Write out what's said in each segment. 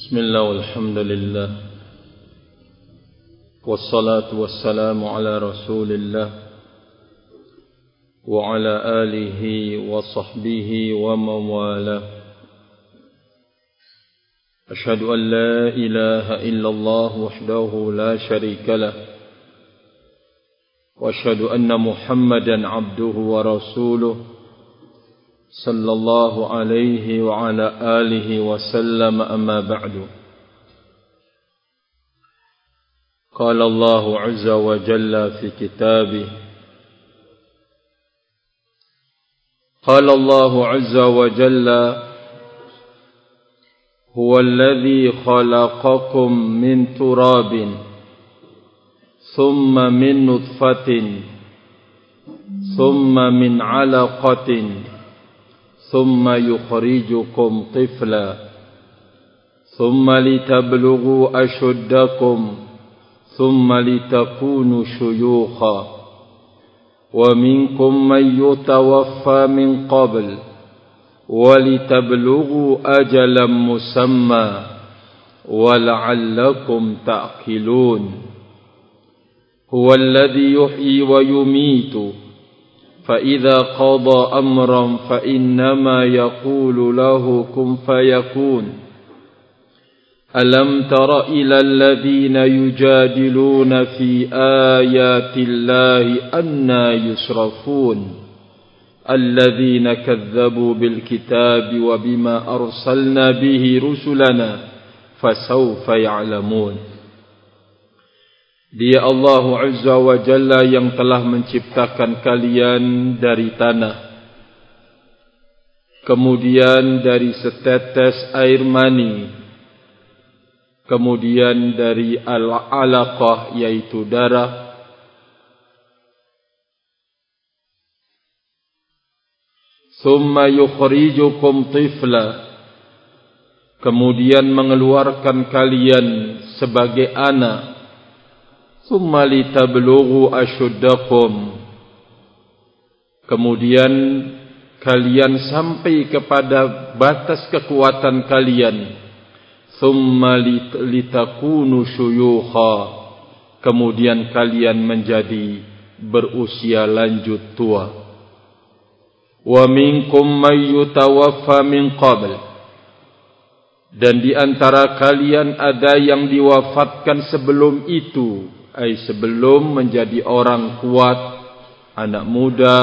Bismillah walhamdulillah wassalatu wassalamu ala rasulillah wa ala alihi wa sahbihi wa mawala. Ashhadu an la ilaha illallah wahdahu la sharika lah wa ashhadu anna Muhammadan abduhu wa rasuluh sallallahu alaihi wa ala alihi wa sallam. Amma ba'du. Qala Allah azza wa jalla fi kitabih. Qala Allah azza wa jalla huwa alladhi khalaqakum min turabin thumma min nutfatin thumma min 'alaqatin ثم يخرجكم طفلا ثم لتبلغوا أشدكم ثم لتكونوا شيوخا ومنكم من يتوفى من قبل ولتبلغوا أجلا مسمى ولعلكم تعقلون هو الذي يحيي ويميت فإذا قضى أمرا فإنما يقول له كن فيكون ألم تر إلى الذين يجادلون في آيات الله أنى يصرفون الذين كذبوا بالكتاب وبما أرسلنا به رسلنا فسوف يعلمون. Dia Allah Azza wa Jalla yang telah menciptakan kalian dari tanah, kemudian dari setetes air mani, kemudian dari al-alaqah yaitu darah, thumma yukhrijukum tifla, kemudian mengeluarkan kalian sebagai anak, thumma litablughu ashuddakum, kemudian kalian sampai kepada batas kekuatan kalian, thumma litakunu syuyukha, kemudian kalian menjadi berusia lanjut tua. Wa minkum may yutawaffa min qabl, dan di antara kalian ada yang diwafatkan sebelum itu, ay sebelum menjadi orang kuat, anak muda.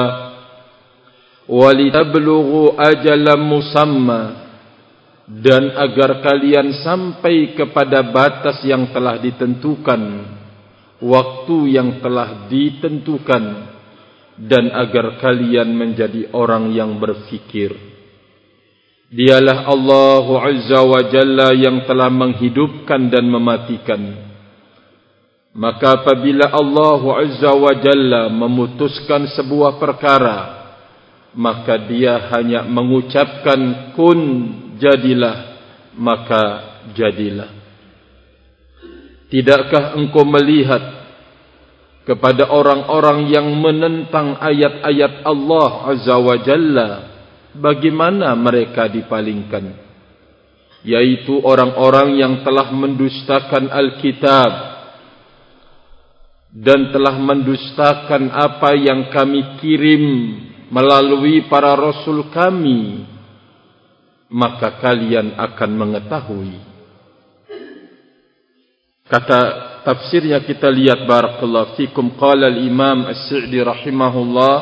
Walitablughu ajalan musamma, dan agar kalian sampai kepada batas yang telah ditentukan, waktu yang telah ditentukan, dan agar kalian menjadi orang yang berfikir. Dialah Allah Azza wa Jalla yang telah menghidupkan dan mematikan. Maka apabila Allah Azza wa Jalla memutuskan sebuah perkara, maka dia hanya mengucapkan kun, jadilah, maka jadilah. Tidakkah engkau melihat kepada orang-orang yang menentang ayat-ayat Allah Azza wa Jalla, bagaimana mereka dipalingkan? Yaitu orang-orang yang telah mendustakan Alkitab dan telah mendustakan apa yang kami kirim melalui para rasul kami, maka kalian akan mengetahui. Kata tafsirnya kita lihat, barakallahu fikum. Qala al-Imam As-Sa'di rahimahullah,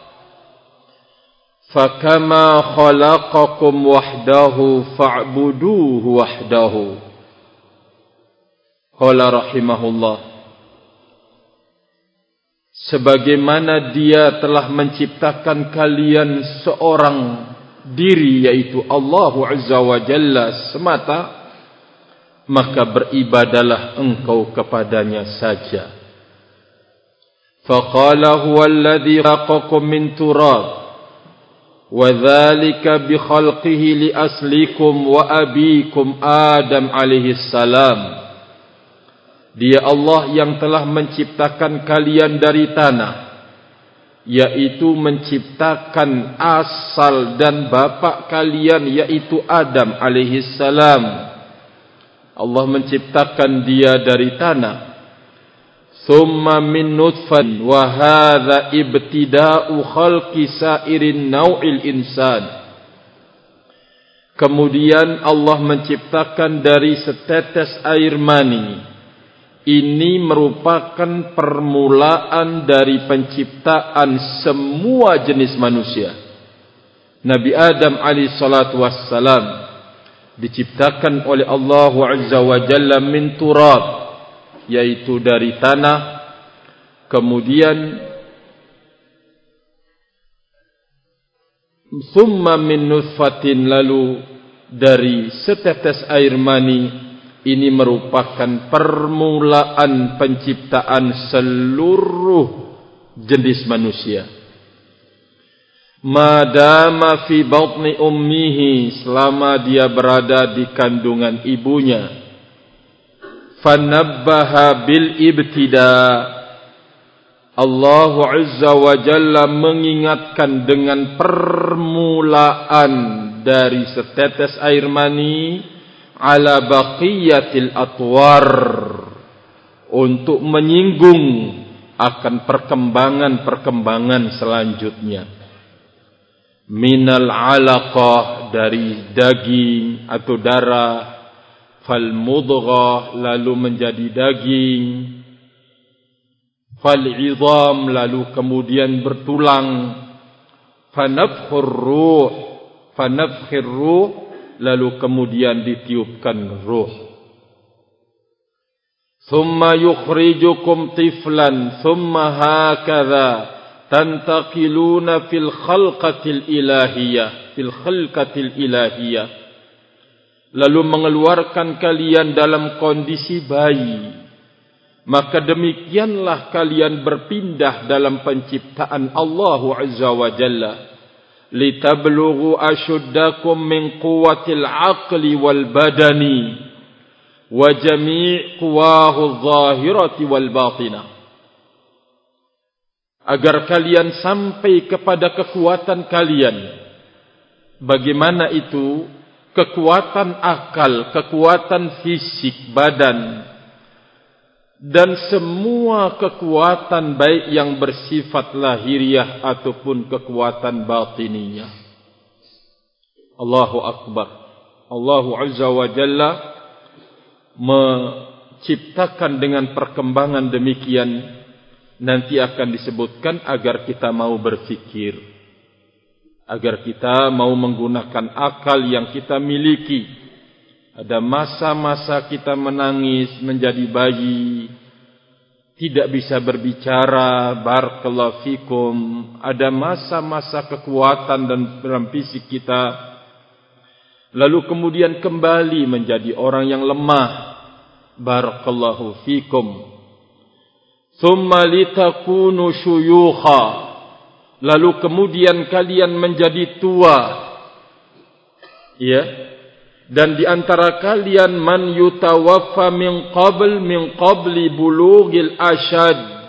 fakama khalaqakum wahdahu fa'buduhu wahdahu. Qala rahimahullah, sebagaimana dia telah menciptakan kalian seorang diri, yaitu Allah Azza wa Jalla semata, maka beribadalah engkau kepadanya saja. Faqala huwa alladhi khalaqakum min turab wa dhalika bi khalqihi li aslikum wa abikum Adam alaihi salam. Dia Allah yang telah menciptakan kalian dari tanah, yaitu menciptakan asal dan bapa kalian, yaitu Adam alaihi salam. Allah menciptakan dia dari tanah. Thumma min nutfan wa hadza ibtida'u khalqi sa'irin naw'il insan. Kemudian Allah menciptakan dari setetes air mani. Ini merupakan permulaan dari penciptaan semua jenis manusia. Nabi Adam alaihi salatu wassalam diciptakan oleh Allah Azza wa Jalla min turab, yaitu dari tanah. Kemudian thumma min nutfatin, lalu dari setetes air mani. Ini merupakan permulaan penciptaan seluruh jenis manusia. Madama fi batni ummihi, selama dia berada di kandungan ibunya. Fanabbaha bil ibtida, Allah Azza wa Jalla mengingatkan dengan permulaan dari setetes air mani ala baqiyatil atwar, untuk menyinggung akan perkembangan-perkembangan selanjutnya. Minal alaqah, dari daging atau darah, fal mudghah, lalu menjadi daging, fal idham, lalu kemudian bertulang, fanafkhur ruh, lalu kemudian ditiupkan ruh. Thumma yukhrijukum tiflan, thumma hakadha tantaqiluna fil khalqatil ilahiyah, lalu mengeluarkan kalian dalam kondisi bayi. Maka demikianlah kalian berpindah dalam penciptaan Allah Azza wa Jalla. Litablughu ashuddakum min quwwatil aqli wal badani wa jami' quwahu adh-dhahirati wal batinah, agar kalian sampai kepada kekuatan kalian. Bagaimana itu? Kekuatan akal, kekuatan fisik badan, dan semua kekuatan baik yang bersifat lahiriah ataupun kekuatan batiniyah. Allahu Akbar. Allah Azza wa Jalla menciptakan dengan perkembangan demikian. Nanti akan disebutkan agar kita mau berfikir, agar kita mau menggunakan akal yang kita miliki. Ada masa-masa kita menangis menjadi bayi, tidak bisa berbicara, barakallahu fikum. Ada masa-masa kekuatan dan dalam fisik kita, lalu kemudian kembali menjadi orang yang lemah, barakallahu fikum. Thumma litakunu syuyukha, lalu kemudian kalian menjadi tua, ya. Dan di antara kalian man yutawaffa min qabli bulughil ashad,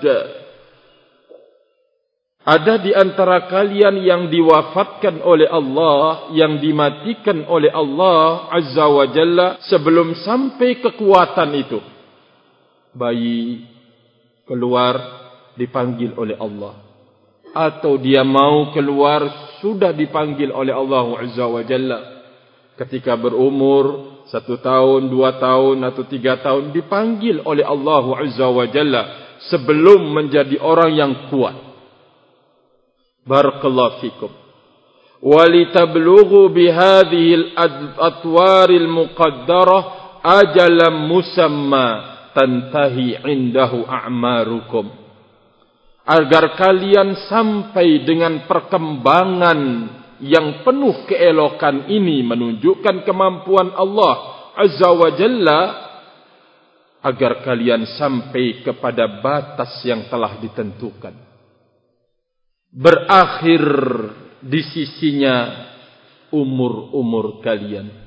ada di antara kalian yang diwafatkan oleh Allah, yang dimatikan oleh Allah Azza wa Jalla sebelum sampai kekuatan itu. Bayi keluar dipanggil oleh Allah, atau dia mau keluar sudah dipanggil oleh Allah Azza wa Jalla. Ketika berumur 1 tahun, 2 tahun atau 3 tahun dipanggil oleh Allah Azza wa Jalla sebelum menjadi orang yang kuat. Barakallahu fikum. Walitablughu bihadhil atwaril muqaddarah ajalam musamma tantahi indahu a'marukum, agar kalian sampai dengan perkembangan yang penuh keelokan ini, menunjukkan kemampuan Allah Azza wa Jalla, agar kalian sampai kepada batas yang telah ditentukan, berakhir di sisinya umur-umur kalian.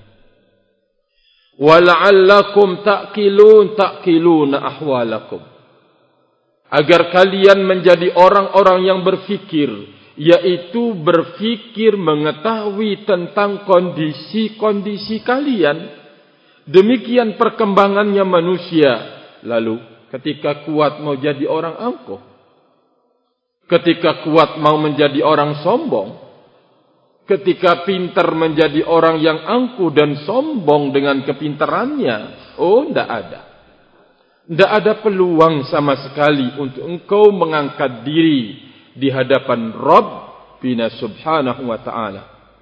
Wala'allakum ta'qiluna ahwalakum, agar kalian menjadi orang-orang yang berfikir, yaitu berfikir mengetahui tentang kondisi-kondisi kalian. Demikian perkembangannya manusia. Lalu ketika kuat mau jadi orang angkuh, ketika kuat mau menjadi orang sombong, ketika pintar menjadi orang yang angkuh dan sombong dengan kepintarannya. Oh, tidak ada. Tidak ada peluang sama sekali untuk engkau mengangkat diri di hadapan Rabbina subhanahu wa ta'ala.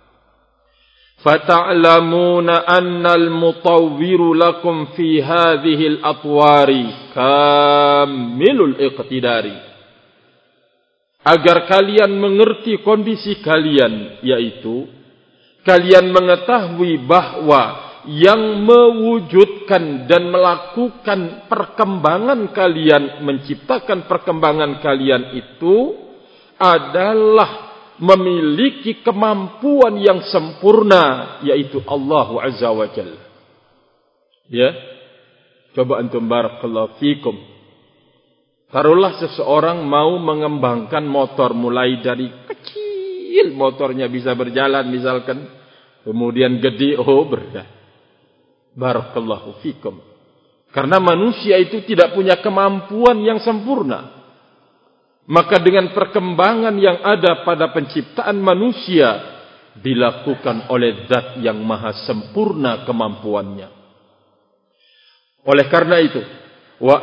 Fata'lamuna annal mutawwiru lakum fi hadhil atwari kamilul iqtidari. Agar kalian mengerti kondisi kalian, yaitu kalian mengetahui bahwa yang mewujudkan dan melakukan perkembangan kalian, menciptakan perkembangan kalian itu adalah memiliki kemampuan yang sempurna, yaitu Allah Azza wa Jalla. Ya, coba antum barakallahu fikum. Taruhlah seseorang mau mengembangkan motor mulai dari kecil, motornya bisa berjalan misalkan, kemudian gede, oh berdah. Barakallahu fikum. Karena manusia itu tidak punya kemampuan yang sempurna. Maka dengan perkembangan yang ada pada penciptaan manusia dilakukan oleh Zat yang maha sempurna kemampuannya. Oleh karena itu, wa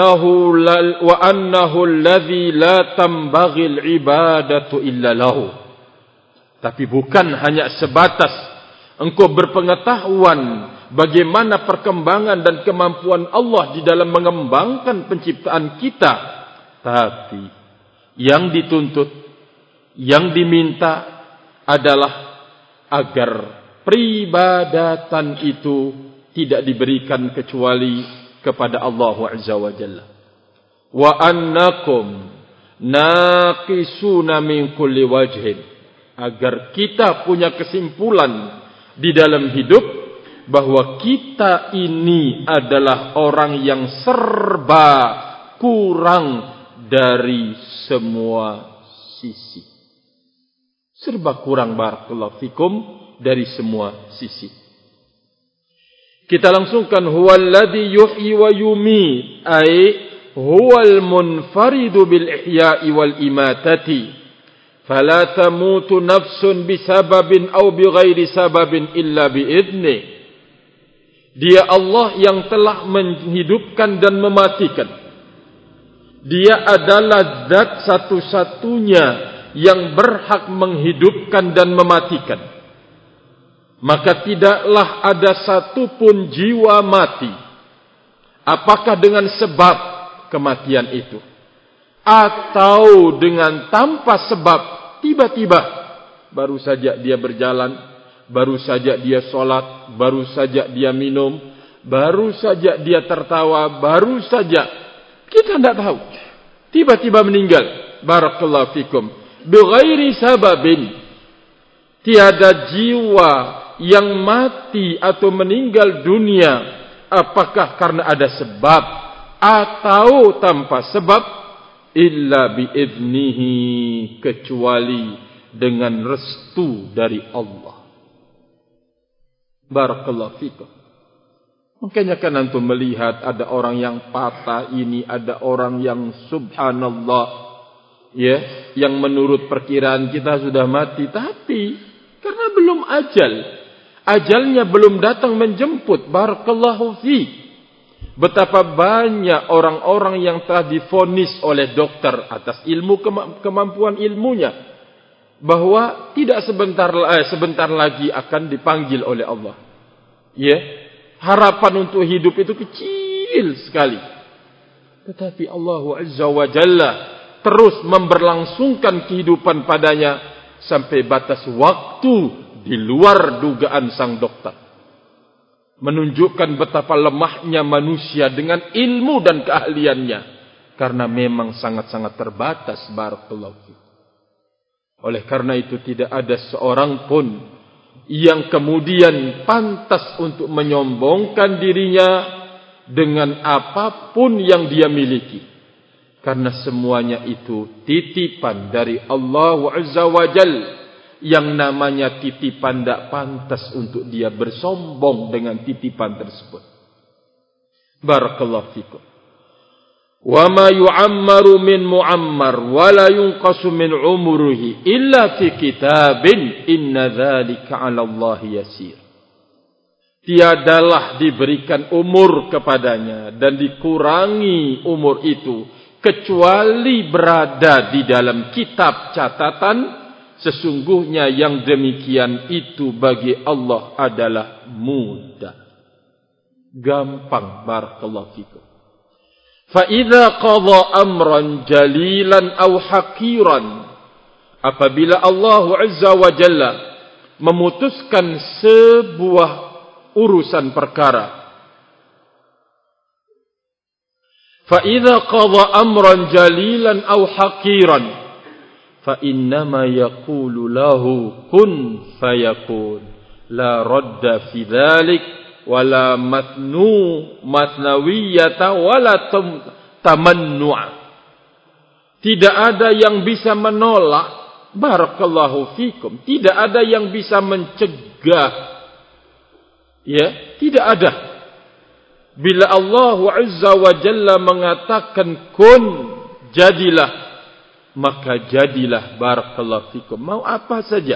annahu alladhi la tambaghil ibadatu illa lahu. Tapi bukan hanya sebatas engkau berpengetahuan bagaimana perkembangan dan kemampuan Allah di dalam mengembangkan penciptaan kita, tapi yang dituntut, yang diminta adalah agar peribadatan itu tidak diberikan kecuali kepada Allah Azza wa Jalla. Wa annakum naqisuna min kulli wajhin. Agar kita punya kesimpulan di dalam hidup bahwa kita ini adalah orang yang serba kurang dari semua sisi. Serba kurang, barakallahu fikum, dari semua sisi. Kita langsungkan huwallazi yuhyi wa yumiit, ay huwal munfaridu bil ihya'i wal imatati. Fala tamutu nafsun bisababin aw bighairi sababin illa biidnih. Dia Allah yang telah menghidupkan dan mematikan. Dia adalah Zat satu-satunya yang berhak menghidupkan dan mematikan. Maka tidaklah ada satupun jiwa mati, apakah dengan sebab kematian itu, atau dengan tanpa sebab, tiba-tiba baru saja dia berjalan, baru saja dia sholat, baru saja dia minum, baru saja dia tertawa, baru saja kita tidak tahu, tiba-tiba meninggal. Barakallahu fikum. Bighairi sababin. Tiada jiwa yang mati atau meninggal dunia apakah karena ada sebab atau tanpa sebab, illa biiznihi, kecuali dengan restu dari Allah. Barakallahu fikum. Makanya kan antum melihat ada orang yang patah ini, ada orang yang subhanallah, ya, yang menurut perkiraan kita sudah mati, tapi karena belum ajalnya belum datang menjemput. Barakallahu fi. Betapa banyak orang-orang yang telah divonis oleh dokter atas ilmu kemampuan ilmunya bahwa tidak sebentar lagi akan dipanggil oleh Allah. Ya, harapan untuk hidup itu kecil sekali. Tetapi Allah Azza wa Jalla terus memberlangsungkan kehidupan padanya sampai batas waktu di luar dugaan sang dokter. Menunjukkan betapa lemahnya manusia dengan ilmu dan keahliannya, karena memang sangat-sangat terbatas. Barakallahu fiik. Oleh karena itu tidak ada seorang pun yang kemudian pantas untuk menyombongkan dirinya dengan apapun yang dia miliki, karena semuanya itu titipan dari Allah Azza wa Jalla. yang namanya titipan tidak pantas untuk dia bersombong dengan titipan tersebut. Barakallahu fikum. Wa ma yu'ammaru min mu'ammar wa la yunqasu min umrihi illa fi kitabin inna dzalika 'ala Allah yasir. Tiadalah diberikan umur kepadanya dan dikurangi umur itu kecuali berada di dalam kitab catatan. Sesungguhnya yang demikian itu bagi Allah adalah mudah, gampang. Barakallahu fikum. Fa idza qadha amran jalilan aw haqiran, apabila Allah Azza wa Jalla memutuskan sebuah urusan perkara, fa idza qadha amran jalilan aw haqiran fa innama yaqulu lahu kun fayakun la radda fi dhalik wala matnawiyata wala tamannu'a. Tidak ada yang bisa menolak, barakallahu fikum, tidak ada yang bisa mencegah, ya, tidak ada. Bila Allah Azza wa Jalla mengatakan kun, jadilah, maka jadilah. Barakallahu fikum. Mau apa saja,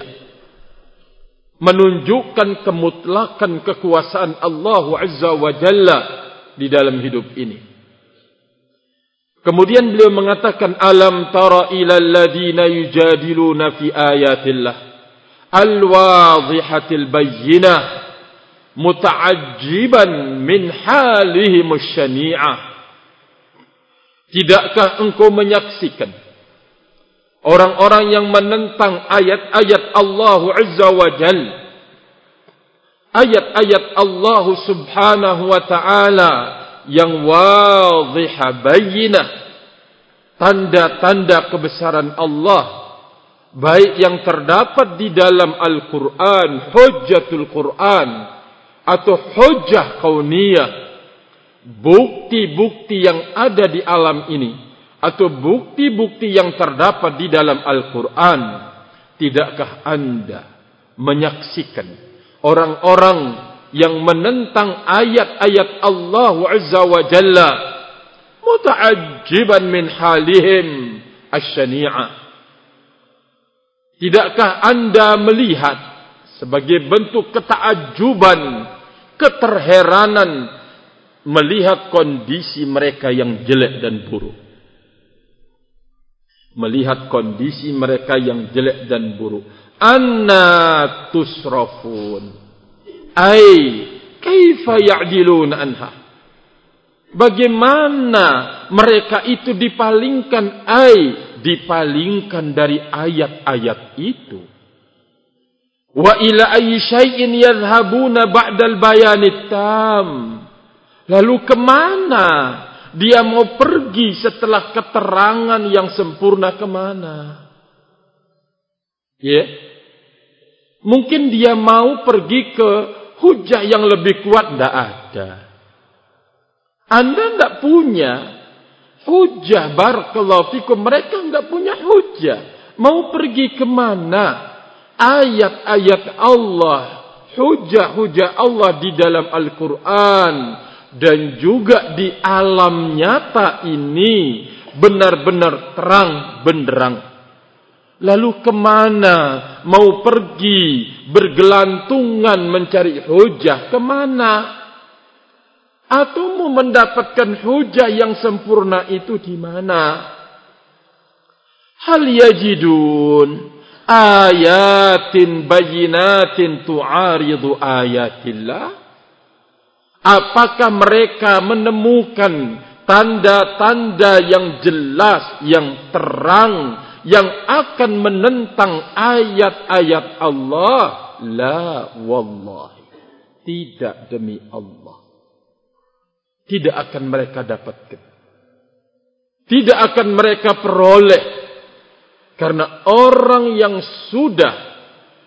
menunjukkan kemutlakan kekuasaan Allah Azza wa Jalla di dalam hidup ini. Kemudian beliau mengatakan, alam tara ila alladhina yujadiluna fi ayatillah alwadhihatil bayyinah muta'ajjiban min halihim syani'ah. Tidakkah engkau menyaksikan orang-orang yang menentang ayat-ayat Allah Azza wa Jalla, ayat-ayat Allah Subhanahu wa ta'ala yang wadhihah bayyinah, tanda-tanda kebesaran Allah, baik yang terdapat di dalam Al-Quran, hujjatul Quran, atau hujjah kauniyah, bukti-bukti yang ada di alam ini, atau bukti-bukti yang terdapat di dalam Al-Quran. Tidakkah anda menyaksikan orang-orang yang menentang ayat-ayat Allah Azza wa Jalla muta'ajjiban min halihim asyani'ah? Tidakkah anda melihat sebagai bentuk ketakjuban, keterheranan melihat kondisi mereka yang jelek dan buruk? Melihat kondisi mereka yang jelek dan buruk. Anna tusrafun, ay kaifa ya'diluna anha. Bagaimana mereka itu dipalingkan, ay dipalingkan dari ayat-ayat itu. Wa ila ayyi syai'in yadhhabuna ba'dal bayanit tam. Lalu kemana dia mau pergi setelah keterangan yang sempurna? Kemana? Ya, mungkin dia mau pergi ke hujah yang lebih kuat. Tidak ada. Anda tidak punya hujah. Barakallahu fikum. Mereka tidak punya hujah. Mau pergi kemana? Ayat-ayat Allah, hujah-hujah Allah di dalam Al-Quran dan juga di alam nyata ini benar-benar terang benderang. Lalu kemana mau pergi bergelantungan mencari hujah? Kemana? Atau mau mendapatkan hujah yang sempurna itu di mana? Hal yajidun ayatin bayyinatin tu'aridu ayatillah. Apakah mereka menemukan tanda-tanda yang jelas, yang terang, yang akan menentang ayat-ayat Allah? La wallahi, tidak demi Allah. Tidak akan mereka dapatkan. Tidak akan mereka peroleh. Karena orang yang sudah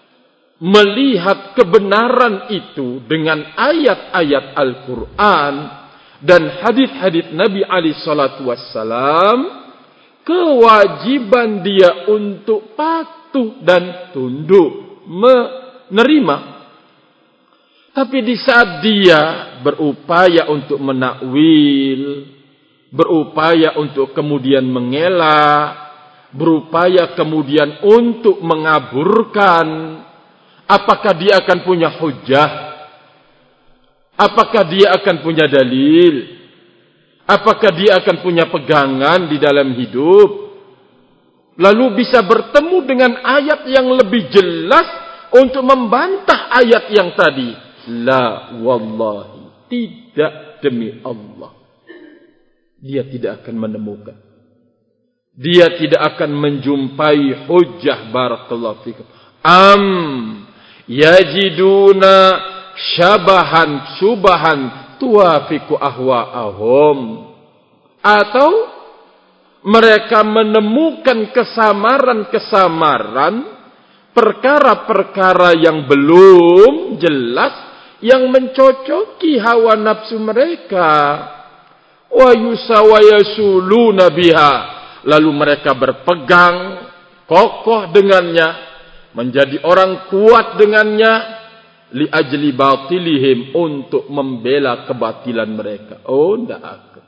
melihat kebenaran itu dengan ayat-ayat Al-Quran dan hadis-hadis Nabi alaihi salatu wassalam, kewajiban dia untuk patuh patuh dan tunduk, menerima. Tapi di saat dia berupaya untuk menakwil, berupaya untuk kemudian mengelak, berupaya kemudian untuk mengaburkan, apakah dia akan punya hujjah? Apakah dia akan punya dalil? Apakah dia akan punya pegangan di dalam hidup? Lalu bisa bertemu dengan ayat yang lebih jelas untuk membantah ayat yang tadi. La wallahi, tidak demi Allah. Dia tidak akan menemukan. Dia tidak akan menjumpai hujjah. Barakallahu fikum. Yajiduna syabahan subahan tuafiku ahwa'ahum. Atau mereka menemukan kesamaran-kesamaran, perkara-perkara yang belum jelas, yang mencocoki hawa nafsu mereka. Wa yusawayasuluna biha. Lalu mereka berpegang kokoh dengannya, menjadi orang kuat dengannya, li ajli batilihim, untuk membela kebatilan mereka. Oh, tidak akan.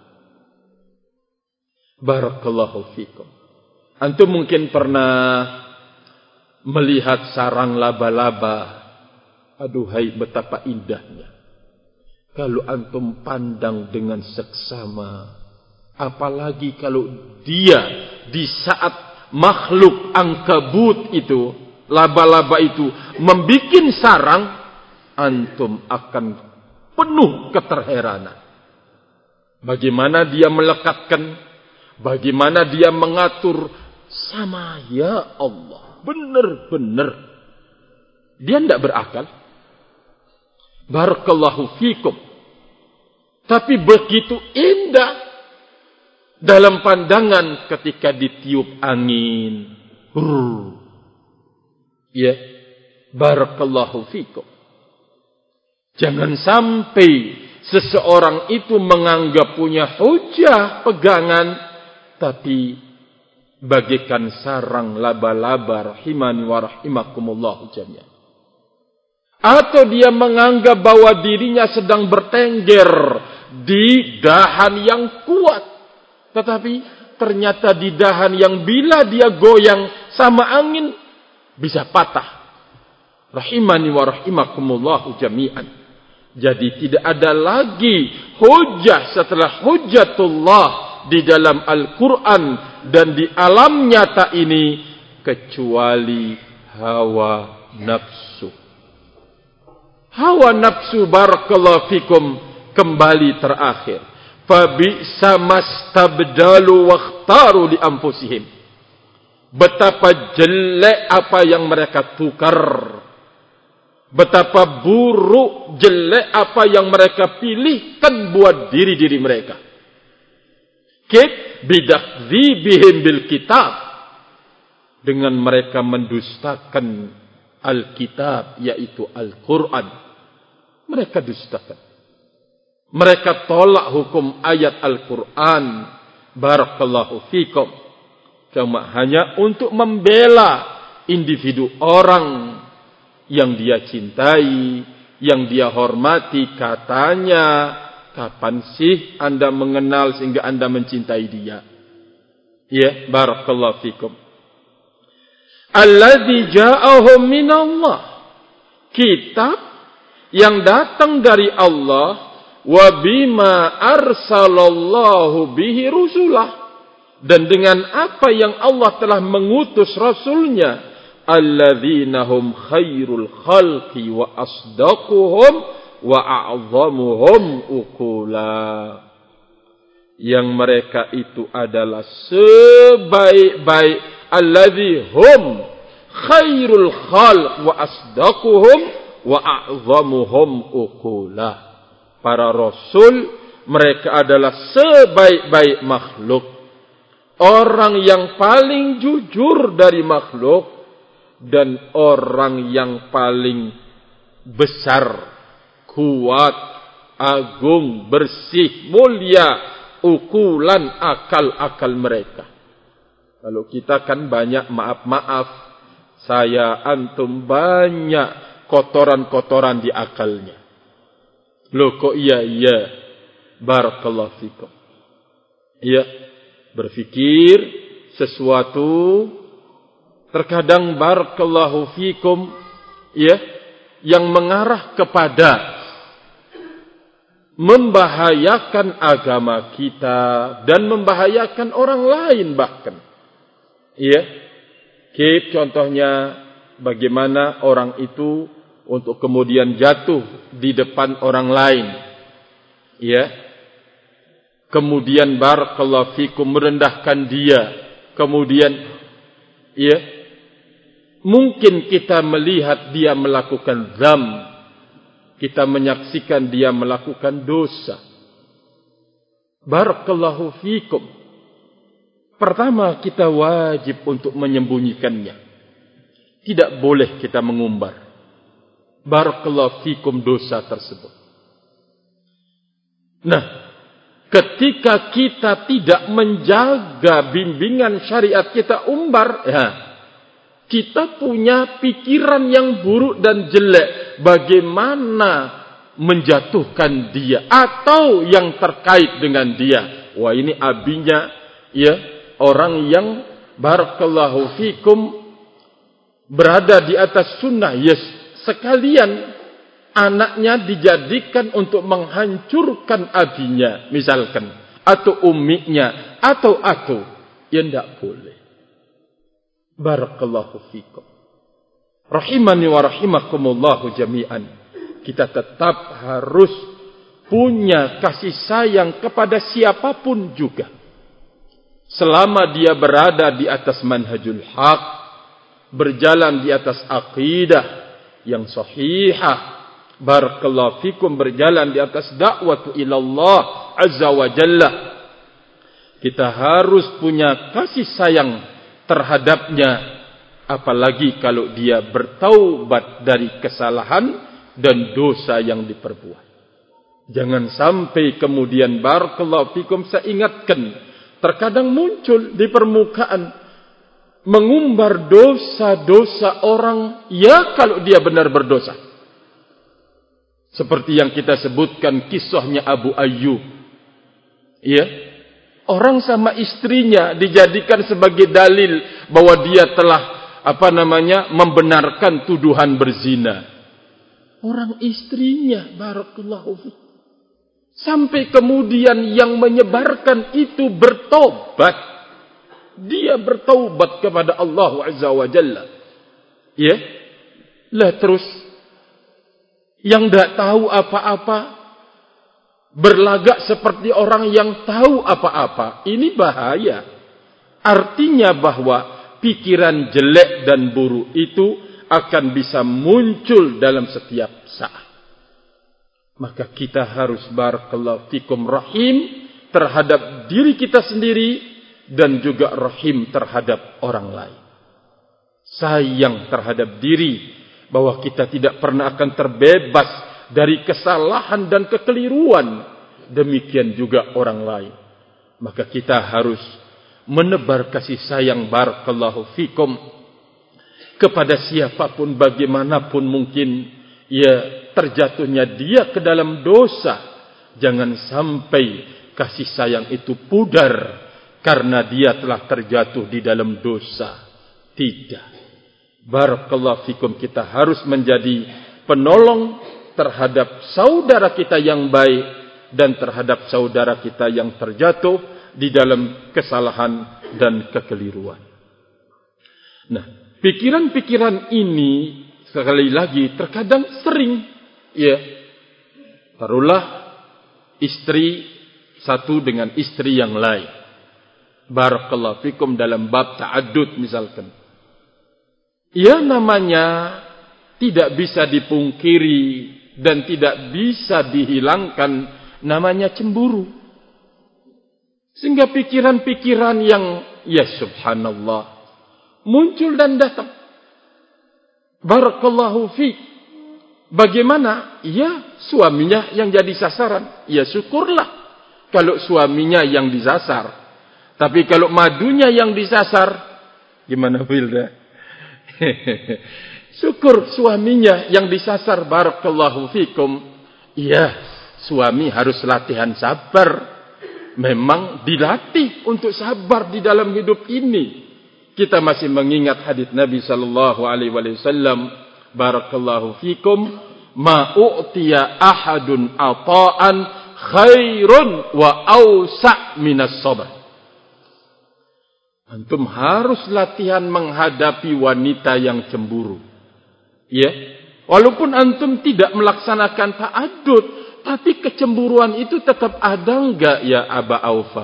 Barakallahu fikum. Antum mungkin pernah melihat sarang laba-laba. Aduhai, betapa indahnya. Kalau antum pandang dengan seksama, apalagi kalau dia di saat makhluk ankabut itu, laba-laba itu membikin sarang, antum akan penuh keterheranan. Bagaimana dia melekatkan, bagaimana dia mengatur, sama ya Allah, benar-benar dia tidak berakal. Barakallahu fikum. Tapi begitu indah dalam pandangan ketika ditiup angin. Ya, barakallahu fikum. Jangan sampai seseorang itu menganggap punya hujah, pegangan, tapi bagikan sarang laba-laba, rahimani wa rahimakumullah jami'an. Atau dia menganggap bahwa dirinya sedang bertengger di dahan yang kuat, tetapi ternyata di dahan yang bila dia goyang sama angin bisa patah. Rahimani wa rahimakumullah jami'an. Jadi tidak ada lagi hujjah setelah hujjatullah di dalam Al-Quran dan di alam nyata ini kecuali hawa nafsu. Hawa nafsu, barakallahu fikum, kembali terakhir. Fabi'sa mastabdalu wakhtaru li anfusihim. Betapa jelek apa yang mereka tukar. Betapa buruk, jelek apa yang mereka pilihkan buat diri-diri mereka. Bidakdzibihim bil kitab. Dengan mereka mendustakan Alkitab, yaitu Al-Quran. Mereka dustakan. Mereka tolak hukum ayat Al-Quran. Barakallahu fikum. Cuma hanya untuk membela individu orang yang dia cintai, yang dia hormati. Katanya, kapan sih Anda mengenal sehingga Anda mencintai dia? Ya, barakallahu fikum. Alladzi ja'ahum minallah. Kitab yang datang dari Allah. Wa bima arsalallahu bihi rusulah. Dan dengan apa yang Allah telah mengutus Rasulnya. Alladzina hum khairul khalqi wa asdaquhum wa a'zamuhum ukula. Yang mereka itu adalah sebaik-baik. Alladzi hum khairul khalq wa asdaquhum wa a'zamuhum ukula. Para rasul, mereka adalah sebaik-baik makhluk. Orang yang paling jujur dari makhluk. Dan orang yang paling besar, kuat, agung, bersih, mulia, ukulan akal-akal mereka. Kalau kita kan banyak maaf-maaf, saya antum banyak kotoran-kotoran di akalnya. Loh kok iya. Barakallahu fikum. Iya, berfikir sesuatu terkadang barakallahu fikum, ya, yang mengarah kepada membahayakan agama kita dan membahayakan orang lain bahkan. Ya, contohnya bagaimana orang itu untuk kemudian jatuh di depan orang lain. Ya, kemudian barakallahu fikum merendahkan dia. Kemudian, ya, mungkin kita melihat dia melakukan dzam. Kita menyaksikan dia melakukan dosa. Barakallahu fikum. Pertama, kita wajib untuk menyembunyikannya. Tidak boleh kita mengumbar. Barakallahu fikum dosa tersebut. Nah, ketika kita tidak menjaga bimbingan syariat, kita umbar, ya, kita punya pikiran yang buruk dan jelek. Bagaimana menjatuhkan dia atau yang terkait dengan dia. Wah, ini abinya, ya, orang yang barakallahu fikum berada di atas sunnah. Yes, sekalian anaknya dijadikan untuk menghancurkan abinya, misalkan, atau umminya, atau ya tidak boleh. Barakallahu fikum. Rahimani wa rahimakumullahu jami'an. Kita tetap harus punya kasih sayang kepada siapapun juga. Selama dia berada di atas manhajul haq, berjalan di atas aqidah yang sahihah, barakallahu fikum, berjalan di atas dakwah ilallah azza wa jalla, kita harus punya kasih sayang terhadapnya, apalagi kalau dia bertaubat dari kesalahan dan dosa yang diperbuat. Jangan sampai kemudian barakallahu fikum, saya ingatkan, terkadang muncul di permukaan mengumbar dosa-dosa orang, ya kalau dia benar berdosa. Seperti yang kita sebutkan kisahnya Abu Ayyub. Ya. Orang sama istrinya dijadikan sebagai dalil bahwa dia telah membenarkan tuduhan berzina. Orang istrinya, barakallahu fi. Sampai kemudian yang menyebarkan itu bertobat. Dia bertaubat kepada Allah Azza wa Jalla. Ya. Lah terus yang tidak tahu apa-apa berlagak seperti orang yang tahu apa-apa. Ini bahaya. Artinya bahwa pikiran jelek dan buruk itu akan bisa muncul dalam setiap saat. Maka kita harus barakallahu fikum rahim terhadap diri kita sendiri dan juga rahim terhadap orang lain. Sayang terhadap diri bahwa kita tidak pernah akan terbebas dari kesalahan dan kekeliruan. Demikian juga orang lain. Maka kita harus menebar kasih sayang barakallahu fikum kepada siapapun, bagaimanapun mungkin ya terjatuhnya dia ke dalam dosa. Jangan sampai kasih sayang itu pudar karena dia telah terjatuh di dalam dosa. Tidak. Barakallahu fikum, kita harus menjadi penolong terhadap saudara kita yang baik dan terhadap saudara kita yang terjatuh di dalam kesalahan dan kekeliruan. Nah, pikiran-pikiran ini sekali lagi terkadang sering, ya, taruhlah istri satu dengan istri yang lain. Barakallahu fikum dalam bab ta'addud misalkan. Ya, namanya tidak bisa dipungkiri dan tidak bisa dihilangkan, namanya cemburu. Sehingga pikiran-pikiran yang ya subhanallah muncul dan datang. Barakallahu fiik. Bagaimana? Ya, suaminya yang jadi sasaran. Ya syukurlah kalau suaminya yang disasar. Tapi kalau madunya yang disasar, gimana Wilda? Syukur suaminya yang disasar. Barakallahu fikum. Iya, suami harus latihan sabar. Memang dilatih untuk sabar di dalam hidup ini. Kita masih mengingat hadis Nabi sallallahu alaihi wasallam. Barakallahu fikum. Ma u'tiya ahadun ata'an khairun wa awsa' minas sabr. Antum harus latihan menghadapi wanita yang cemburu. Ya, walaupun antum tidak melaksanakan ta'addud, tapi kecemburuan itu tetap ada enggak ya Aba Aufa?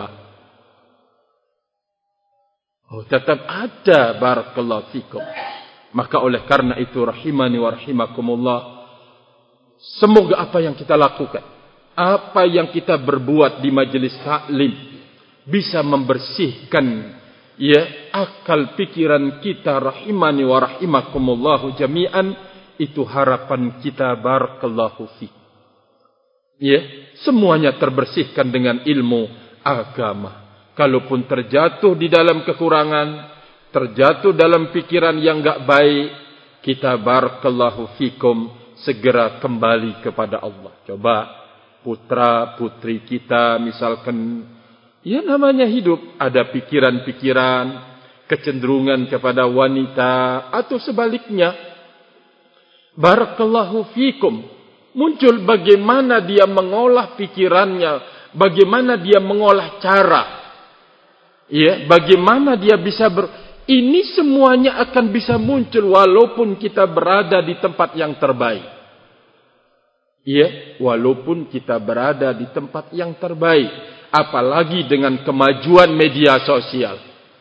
Oh, tetap ada. Barakallahu fikum. Maka oleh karena itu rahimani wa rahimakumullah, semoga apa yang kita lakukan, apa yang kita berbuat di majelis taklim bisa membersihkan ya akal pikiran kita rahimani wa rahimakumullahu jami'an. Itu harapan kita. Barakallahu fiik. Ya, semuanya terbersihkan dengan ilmu agama. Kalaupun terjatuh di dalam kekurangan, terjatuh dalam pikiran yang enggak baik, kita barakallahu fikum segera kembali kepada Allah. Coba putra putri kita misalkan, ya namanya hidup, ada pikiran-pikiran, kecenderungan kepada wanita atau sebaliknya. Barakallahu fikum. Muncul bagaimana dia mengolah pikirannya, bagaimana dia mengolah cara. Ya, bagaimana dia bisa ini semuanya akan bisa muncul walaupun kita berada di tempat yang terbaik. Ya, walaupun kita berada di tempat yang terbaik. Apalagi dengan kemajuan media sosial.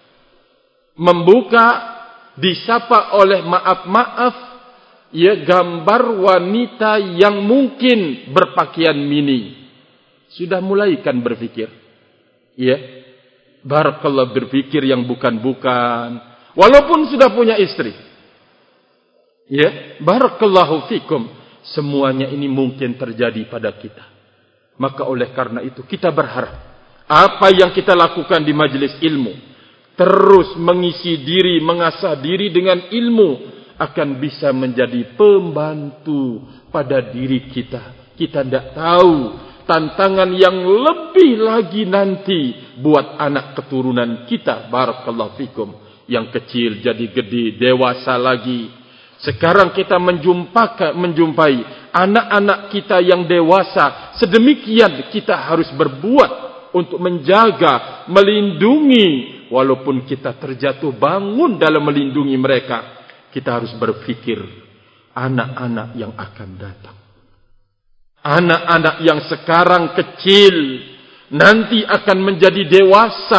Membuka, disapa oleh maaf-maaf, ya gambar wanita yang mungkin berpakaian mini. Sudah mulai kan berpikir. Ya, barakallah, berpikir yang bukan-bukan. Walaupun sudah punya istri. Ya, barakallahu fikum. Semuanya ini mungkin terjadi pada kita. Maka oleh karena itu kita berharap apa yang kita lakukan di majelis ilmu, terus mengisi diri, mengasah diri dengan ilmu, akan bisa menjadi pembantu pada diri kita. Kita tidak tahu tantangan yang lebih lagi nanti buat anak keturunan kita. Barakallahu fikum. Yang kecil jadi gede, dewasa lagi. Sekarang kita menjumpai anak-anak kita yang dewasa. Sedemikian kita harus berbuat untuk menjaga, melindungi. Walaupun kita terjatuh bangun dalam melindungi mereka, kita harus berpikir anak-anak yang akan datang. Anak-anak yang sekarang kecil nanti akan menjadi dewasa.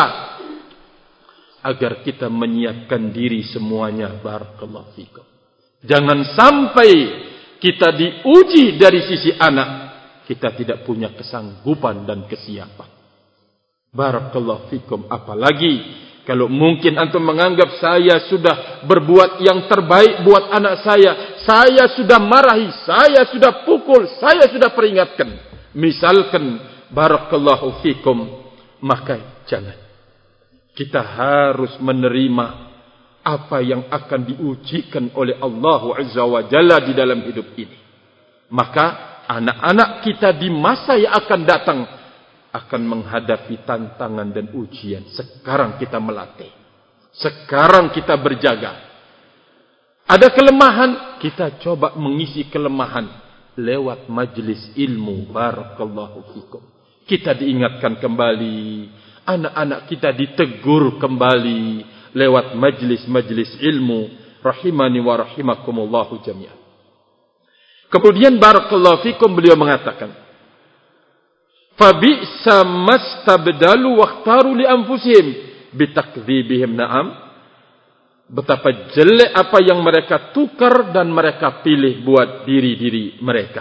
Agar kita menyiapkan diri semuanya. Barakallahu fikum. Jangan sampai kita diuji dari sisi anak, kita tidak punya kesanggupan dan kesiapan. Barakallahu fikum. Apalagi kalau mungkin antum menganggap saya sudah berbuat yang terbaik buat anak saya sudah marahi, saya sudah pukul, saya sudah peringatkan. Misalkan, barakallahu fikum, maka jangan. Kita harus menerima apa yang akan diujikan oleh Allah Azza wa Jalla di dalam hidup ini. Maka anak-anak kita di masa yang akan datang akan menghadapi tantangan dan ujian. Sekarang kita melatih. Sekarang kita berjaga. Ada kelemahan, kita coba mengisi kelemahan lewat majlis ilmu. Barakallahu fikum. Kita diingatkan kembali, anak-anak kita ditegur kembali lewat majlis-majlis ilmu. Rahimani wa rahimakumullahu jami'an. Kemudian barakallahu fikum, beliau mengatakan, fabi'sa mastabdalu wakhtaru li anfusihim bitakdzibihim. Na'am, betapa jelek apa yang mereka tukar dan mereka pilih buat diri-diri mereka.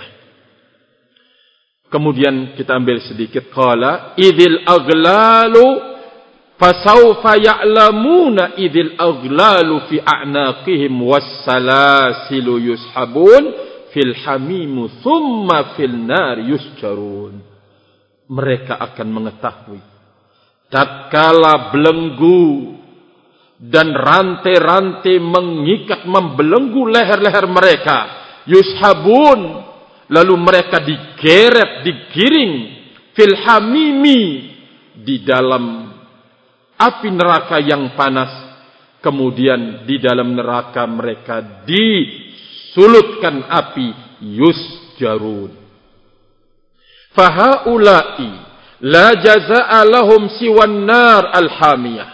Kemudian kita ambil sedikit. Qala idzil aghlalu fasawfa ya'lamuna idzil aghlalu fi a'naqihim wassalasilu yushabun fil hamimu thumma fil nar yusjarun. Mereka akan mengetahui tatkala belenggu dan rantai-rantai mengikat, membelenggu leher-leher mereka. Yushabun, lalu mereka digeret, digiring fil hamimi, di dalam api neraka yang panas. Kemudian di dalam neraka mereka disulutkan api, yusjarun. Fahaula'i la jazaa'a lahum siwan nar al-hamiyah.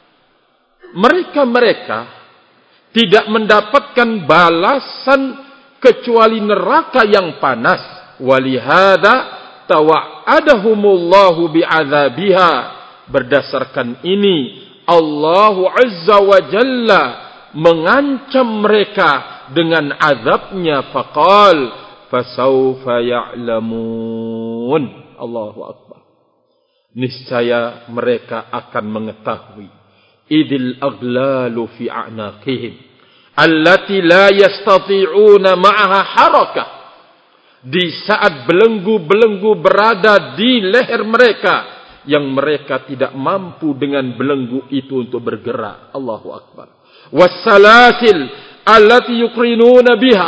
Mereka tidak mendapatkan balasan kecuali neraka yang panas. Walihada tawa'adahumullahu bi'adzabiha. Berdasarkan ini Allah Azza wa Jalla mengancam mereka dengan azabnya. Faqal fasawfa ya'lamun. Allahu Akbar. Niscaya mereka akan mengetahui. Idil aglalu fi a'naqihim allati la yastati'una ma'aha harakah. Di saat belenggu-belenggu berada di leher mereka, yang mereka tidak mampu dengan belenggu itu untuk bergerak. Allahu Akbar. Wassalasil allati yuqrinuna biha,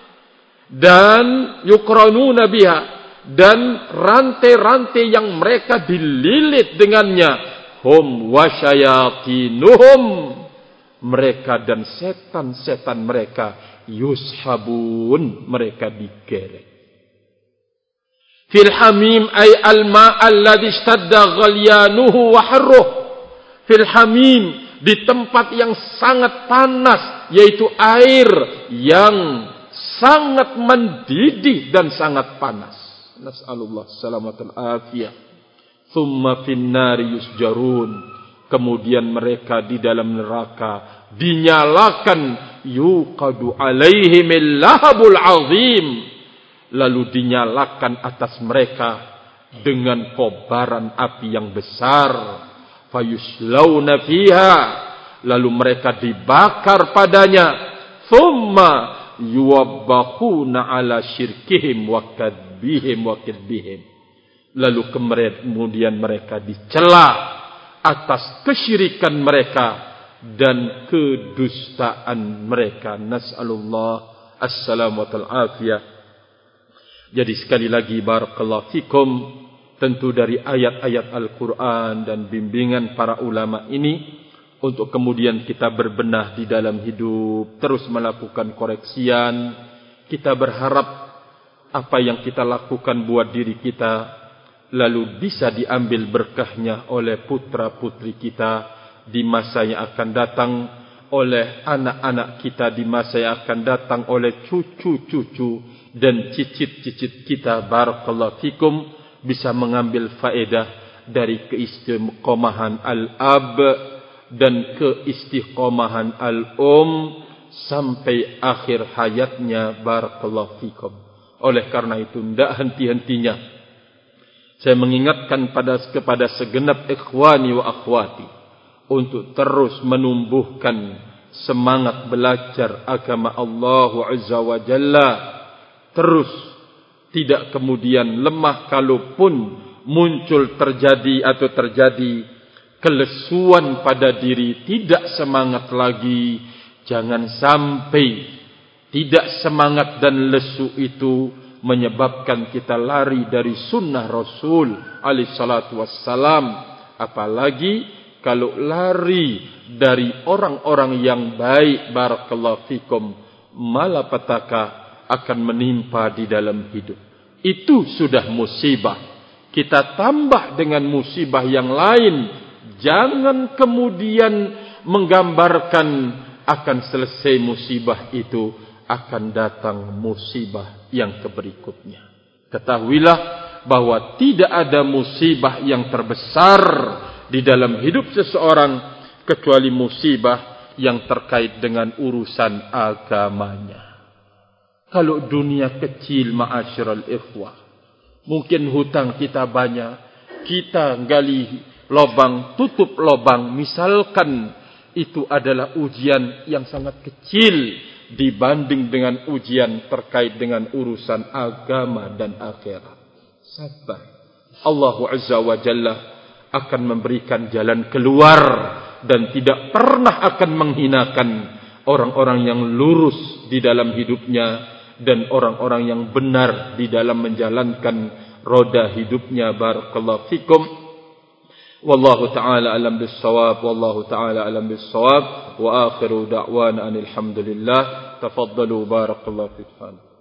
dan yuqranuna biha, dan rantai-rantai yang mereka dililit dengannya. Hum wasyayatinuhum, mereka dan setan-setan mereka. Yushabun, mereka digeret. Fil hamim ay al-ma' alladhi ishtadda ghalyanuhu wa harruh. Fil hamim, di tempat yang sangat panas, yaitu air yang sangat mendidih dan sangat panas. Nas'alullah salamatul afiyah. Thumma fin nari yusjarun. Kemudian mereka di dalam neraka dinyalakan. Yuqadu alaihimil lahabul azim. Lalu dinyalakan atas mereka dengan kobaran api yang besar. Fayuslawna fiha, lalu mereka dibakar padanya. Thumma yuwabbahuna ala syirkihim wa kadbihim wa kidbihim. Lalu kemudian mereka dicela atas kesyirikan mereka dan kedustaan mereka. Nas'alullah as-salamata al-afiyah. Jadi sekali lagi barakallahu fikum, tentu dari ayat-ayat Al-Quran dan bimbingan para ulama ini, untuk kemudian kita berbenah di dalam hidup, terus melakukan koreksian. Kita berharap apa yang kita lakukan buat diri kita, lalu bisa diambil berkahnya oleh putra-putri kita di masa yang akan datang, oleh anak-anak kita di masa yang akan datang, oleh cucu-cucu dan cicit-cicit kita. Barakallahu fikum, bisa mengambil faedah dari keistiqomahan al-ab dan keistiqomahan al-um sampai akhir hayatnya. Barakallahu fikum. Oleh karena itu, tidak henti-hentinya saya mengingatkan kepada segenap ikhwani wa akhwati untuk terus menumbuhkan semangat belajar agama Allah Azza wa Jalla. Terus tidak kemudian lemah kalaupun muncul terjadi kelesuan pada diri, tidak semangat lagi. Jangan sampai tidak semangat dan lesu itu menyebabkan kita lari dari sunnah Rasul alaihi salatu wassalam. Apalagi kalau lari dari orang-orang yang baik. Barakallahu fikum, malapetaka akan menimpa di dalam hidup. Itu sudah musibah. Kita tambah dengan musibah yang lain. Jangan kemudian menggambarkan akan selesai musibah itu, akan datang musibah yang berikutnya. Ketahuilah bahwa tidak ada musibah yang terbesar di dalam hidup seseorang kecuali musibah yang terkait dengan urusan agamanya. Kalau dunia kecil, ma'asyiral ikhwah, mungkin hutang kita banyak, kita gali lubang, tutup lubang, misalkan itu adalah ujian yang sangat kecil dibanding dengan ujian terkait dengan urusan agama dan akhirat. Sabar. Allah Azza wa Jalla akan memberikan jalan keluar dan tidak pernah akan menghinakan orang-orang yang lurus di dalam hidupnya dan orang-orang yang benar di dalam menjalankan roda hidupnya. Barakallahu fikum. Wallahu ta'ala alam bis-shawab. Wallahu ta'ala alam bis-shawab. Wa akhiru da'wana alhamdulillah. Tafaddalu. Barakallahu fikum.